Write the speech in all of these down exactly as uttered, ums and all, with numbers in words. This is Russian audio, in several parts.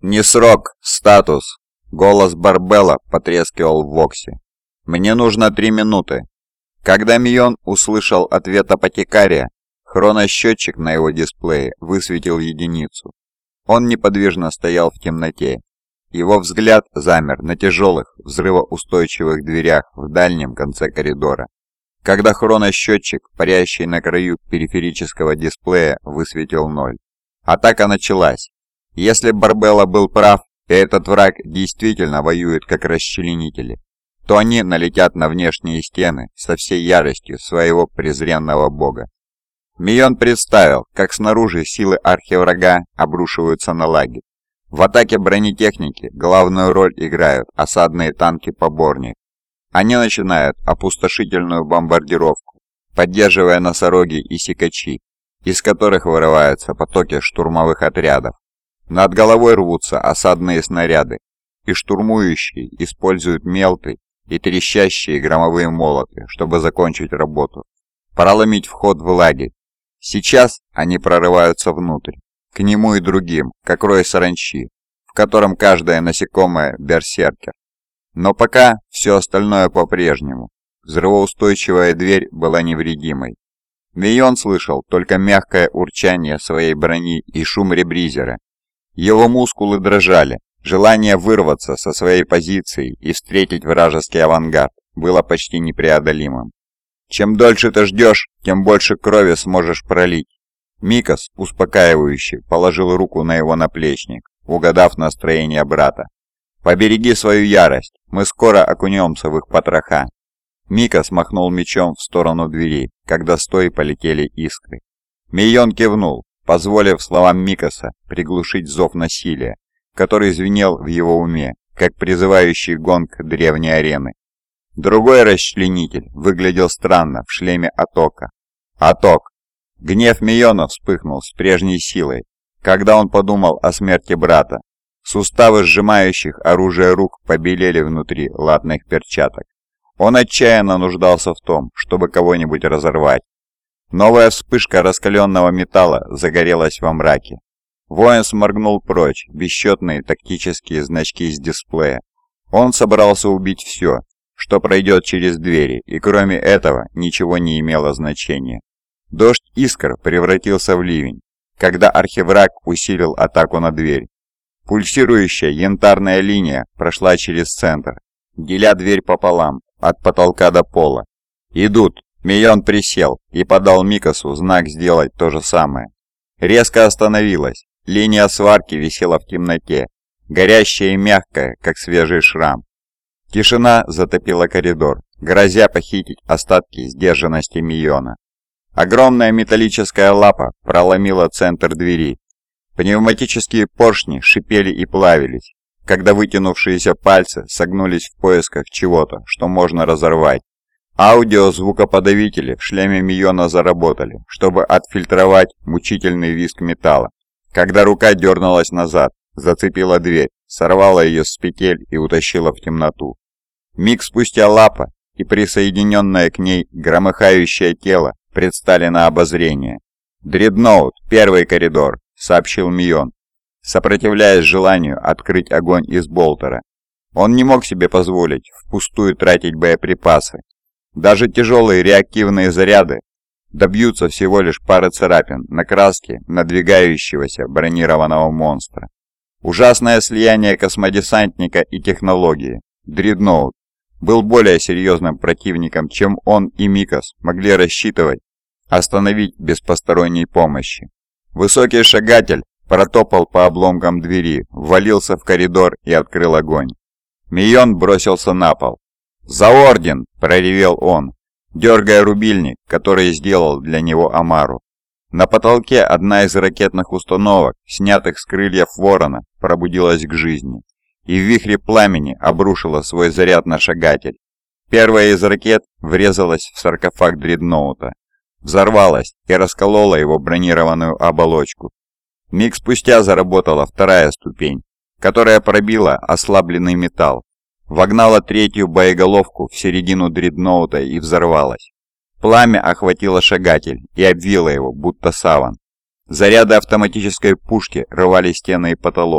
«Не срок, статус!» Голос Барбелла потрескивал в воксе. «Мне нужно три минуты». Когда Мион услышал ответ апотекария, хроносчетчик на его дисплее высветил единицу. Он неподвижно стоял в темноте. Его взгляд замер на тяжелых, взрывоустойчивых дверях в дальнем конце коридора. Когда хроносчетчик, парящий на краю периферического дисплея, высветил ноль. Атака началась. Если Барбелла был прав, и этот враг действительно воюет как расчленители, то они налетят на внешние стены со всей яростью своего презренного бога. Мион представил, как снаружи силы архиврага обрушиваются на лагерь. В атаке бронетехники главную роль играют осадные танки-поборник. Они начинают опустошительную бомбардировку, поддерживая носороги и сикачи, из которых вырываются потоки штурмовых отрядов. Над головой рвутся осадные снаряды, и штурмующие используют мелты и трещащие громовые молоты, чтобы закончить работу, проломить вход в лагерь. Сейчас они прорываются внутрь, к нему и другим, как рой саранчи, в котором каждое насекомое – берсеркер. Но пока все остальное по-прежнему. Взрывоустойчивая дверь была невредимой. Мион слышал только мягкое урчание своей брони и шум ребризера. Его мускулы дрожали, желание вырваться со своей позиции и встретить вражеский авангард было почти непреодолимым. Чем дольше ты ждешь, тем больше крови сможешь пролить. Микос, успокаивающе, положил руку на его наплечник, угадав настроение брата. «Побереги свою ярость, мы скоро окунемся в их потроха». Микос махнул мечом в сторону двери, когда с той полетели искры. Мион кивнул, позволив словам Микоса приглушить зов насилия, который звенел в его уме, как призывающий гонг древней арены. Другой расчленитель выглядел странно в шлеме Атока. Аток. Гнев Миона вспыхнул с прежней силой, когда он подумал о смерти брата. Суставы сжимающих оружие рук побелели внутри латных перчаток. Он отчаянно нуждался в том, чтобы кого-нибудь разорвать. Новая вспышка раскаленного металла загорелась во мраке. Воин сморгнул прочь бесчетные тактические значки с дисплея. Он собрался убить все, что пройдет через двери, и кроме этого ничего не имело значения. Дождь искр превратился в ливень, когда архивраг усилил атаку на дверь. Пульсирующая янтарная линия прошла через центр, деля дверь пополам, от потолка до пола. «Идут!» Мион присел и подал Микосу знак сделать то же самое. Резко остановилась. Линия сварки висела в темноте, горящая и мягкая, как свежий шрам. Тишина затопила коридор, грозя похитить остатки сдержанности Миона. Огромная металлическая лапа проломила центр двери. Пневматические поршни шипели и плавились, когда вытянувшиеся пальцы согнулись в поисках чего-то, что можно разорвать. Аудиозвукоподавители в шлеме Миона заработали, чтобы отфильтровать мучительный визг металла. Когда рука дернулась назад, зацепила дверь, сорвала ее с петель и утащила в темноту. Миг спустя лапа и присоединенное к ней громыхающее тело предстали на обозрение. «Дредноут, первый коридор», — сообщил Мион, сопротивляясь желанию открыть огонь из болтера. Он не мог себе позволить впустую тратить боеприпасы. Даже тяжелые реактивные заряды добьются всего лишь пары царапин на краске надвигающегося бронированного монстра. Ужасное слияние космодесантника и технологии. Дредноут был более серьезным противником, чем он и Микос могли рассчитывать остановить без посторонней помощи. Высокий шагатель протопал по обломкам двери, ввалился в коридор и открыл огонь. Мион бросился на пол. «За орден!» – проревел он, дергая рубильник, который сделал для него Амару. На потолке одна из ракетных установок, снятых с крыльев ворона, пробудилась к жизни, и в вихре пламени обрушила свой заряд на шагатель. Первая из ракет врезалась в саркофаг дредноута, взорвалась и расколола его бронированную оболочку. Миг спустя заработала вторая ступень, которая пробила ослабленный металл, вогнала третью боеголовку в середину дредноута и взорвалась. Пламя охватило шагатель и обвило его, будто саван. Заряды автоматической пушки рвали стены и потолок,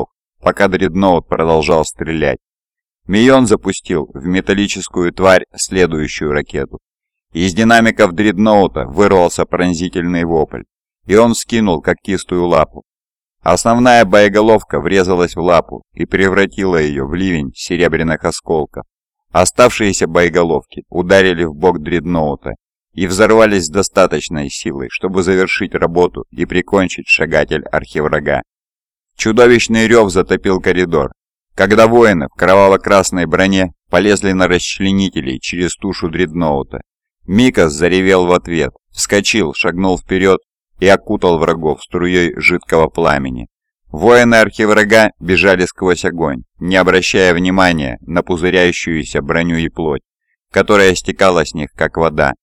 пока дредноут продолжал стрелять. Мион запустил в металлическую тварь следующую ракету. Из динамиков дредноута вырвался пронзительный вопль, и он вскинул когтистую лапу. Основная боеголовка врезалась в лапу и превратила ее в ливень серебряных осколков. Оставшиеся боеголовки ударили в бок дредноута и взорвались с достаточной силой, чтобы завершить работу и прикончить шагатель архиврага. Чудовищный рев затопил коридор, когда воины в кроваво-красной броне полезли на расчленителей через тушу дредноута. Микас заревел в ответ, вскочил, шагнул вперед и окутал врагов струей жидкого пламени. Воины архиврага бежали сквозь огонь, не обращая внимания на пузыряющуюся броню и плоть, которая стекала с них, как вода.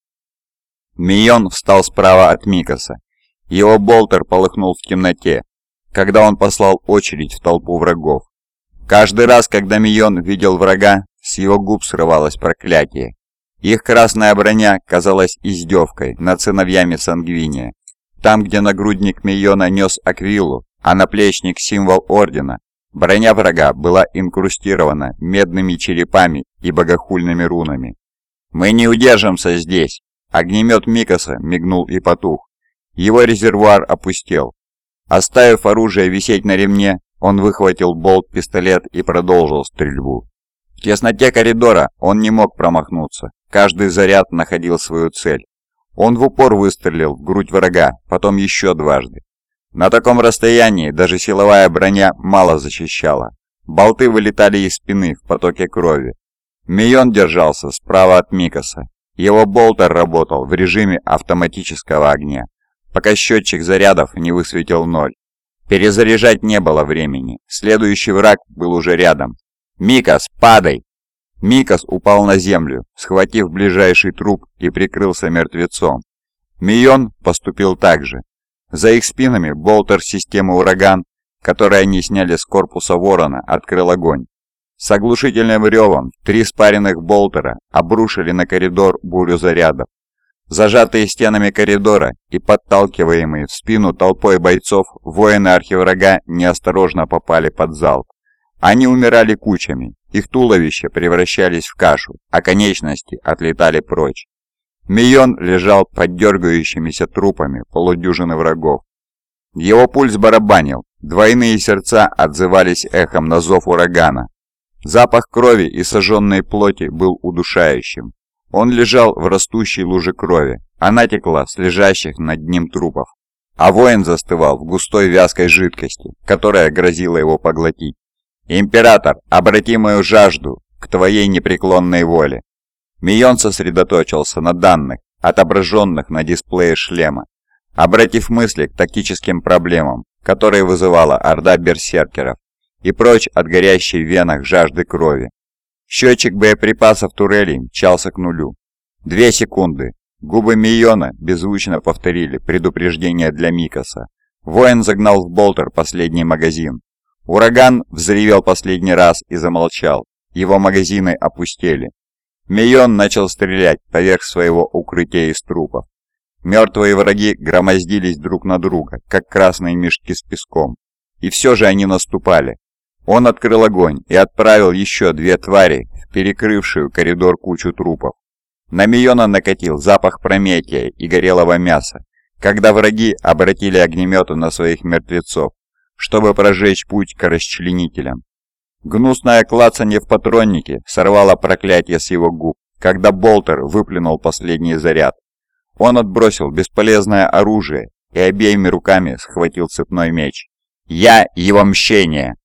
Мион встал справа от Микаса. Его болтер полыхнул в темноте, когда он послал очередь в толпу врагов. Каждый раз, когда Мион видел врага, с его губ срывалось проклятие. Их красная броня казалась издевкой над сыновьями Сангвиния. Там, где нагрудник Миона нес аквилу, а наплечник символ ордена, броня врага была инкрустирована медными черепами и богохульными рунами. «Мы не удержимся здесь!» Огнемет Микаса мигнул и потух. Его резервуар опустел. Оставив оружие висеть на ремне, он выхватил болт-пистолет и продолжил стрельбу. В тесноте коридора он не мог промахнуться. Каждый заряд находил свою цель. Он в упор выстрелил в грудь врага, потом еще дважды. На таком расстоянии даже силовая броня мало защищала. Болты вылетали из спины в потоке крови. Мион держался справа от Микаса. Его болтер работал в режиме автоматического огня, пока счетчик зарядов не высветил ноль. Перезаряжать не было времени. Следующий враг был уже рядом. «Микас, падай!» Микас упал на землю, схватив ближайший труп и прикрылся мертвецом. Мион поступил так же. За их спинами болтер системы «Ураган», который они сняли с корпуса Ворона, открыл огонь. С оглушительным ревом три спаренных болтера обрушили на коридор бурю зарядов. Зажатые стенами коридора и подталкиваемые в спину толпой бойцов, воины архиврага неосторожно попали под залп. Они умирали кучами, их туловища превращались в кашу, а конечности отлетали прочь. Мион лежал под дергающимися трупами полудюжины врагов. Его пульс барабанил, двойные сердца отзывались эхом на зов урагана. Запах крови и сожженной плоти был удушающим. Он лежал в растущей луже крови, она текла с лежащих над ним трупов, а воин застывал в густой вязкой жидкости, которая грозила его поглотить. «Император, обрати мою жажду к твоей непреклонной воле!» Мион сосредоточился на данных, отображенных на дисплее шлема, обратив мысли к тактическим проблемам, которые вызывала орда берсеркеров, и прочь от горящей в венах жажды крови. Счетчик боеприпасов турелей мчался к нулю. Две секунды. Губы Миона беззвучно повторили предупреждение для Микаса. Воин загнал в болтер последний магазин. Ураган взревел последний раз и замолчал. Его магазины опустели. Мион начал стрелять поверх своего укрытия из трупов. Мертвые враги громоздились друг на друга, как красные мешки с песком. И все же они наступали. Он открыл огонь и отправил еще две твари в перекрывшую коридор кучу трупов. На Миона накатил запах прометия и горелого мяса, когда враги обратили огнеметы на своих мертвецов, чтобы прожечь путь к расчленителям. Гнусное клацанье в патроннике сорвало проклятие с его губ, когда болтер выплюнул последний заряд. Он отбросил бесполезное оружие и обеими руками схватил цепной меч. «Я его мщение!»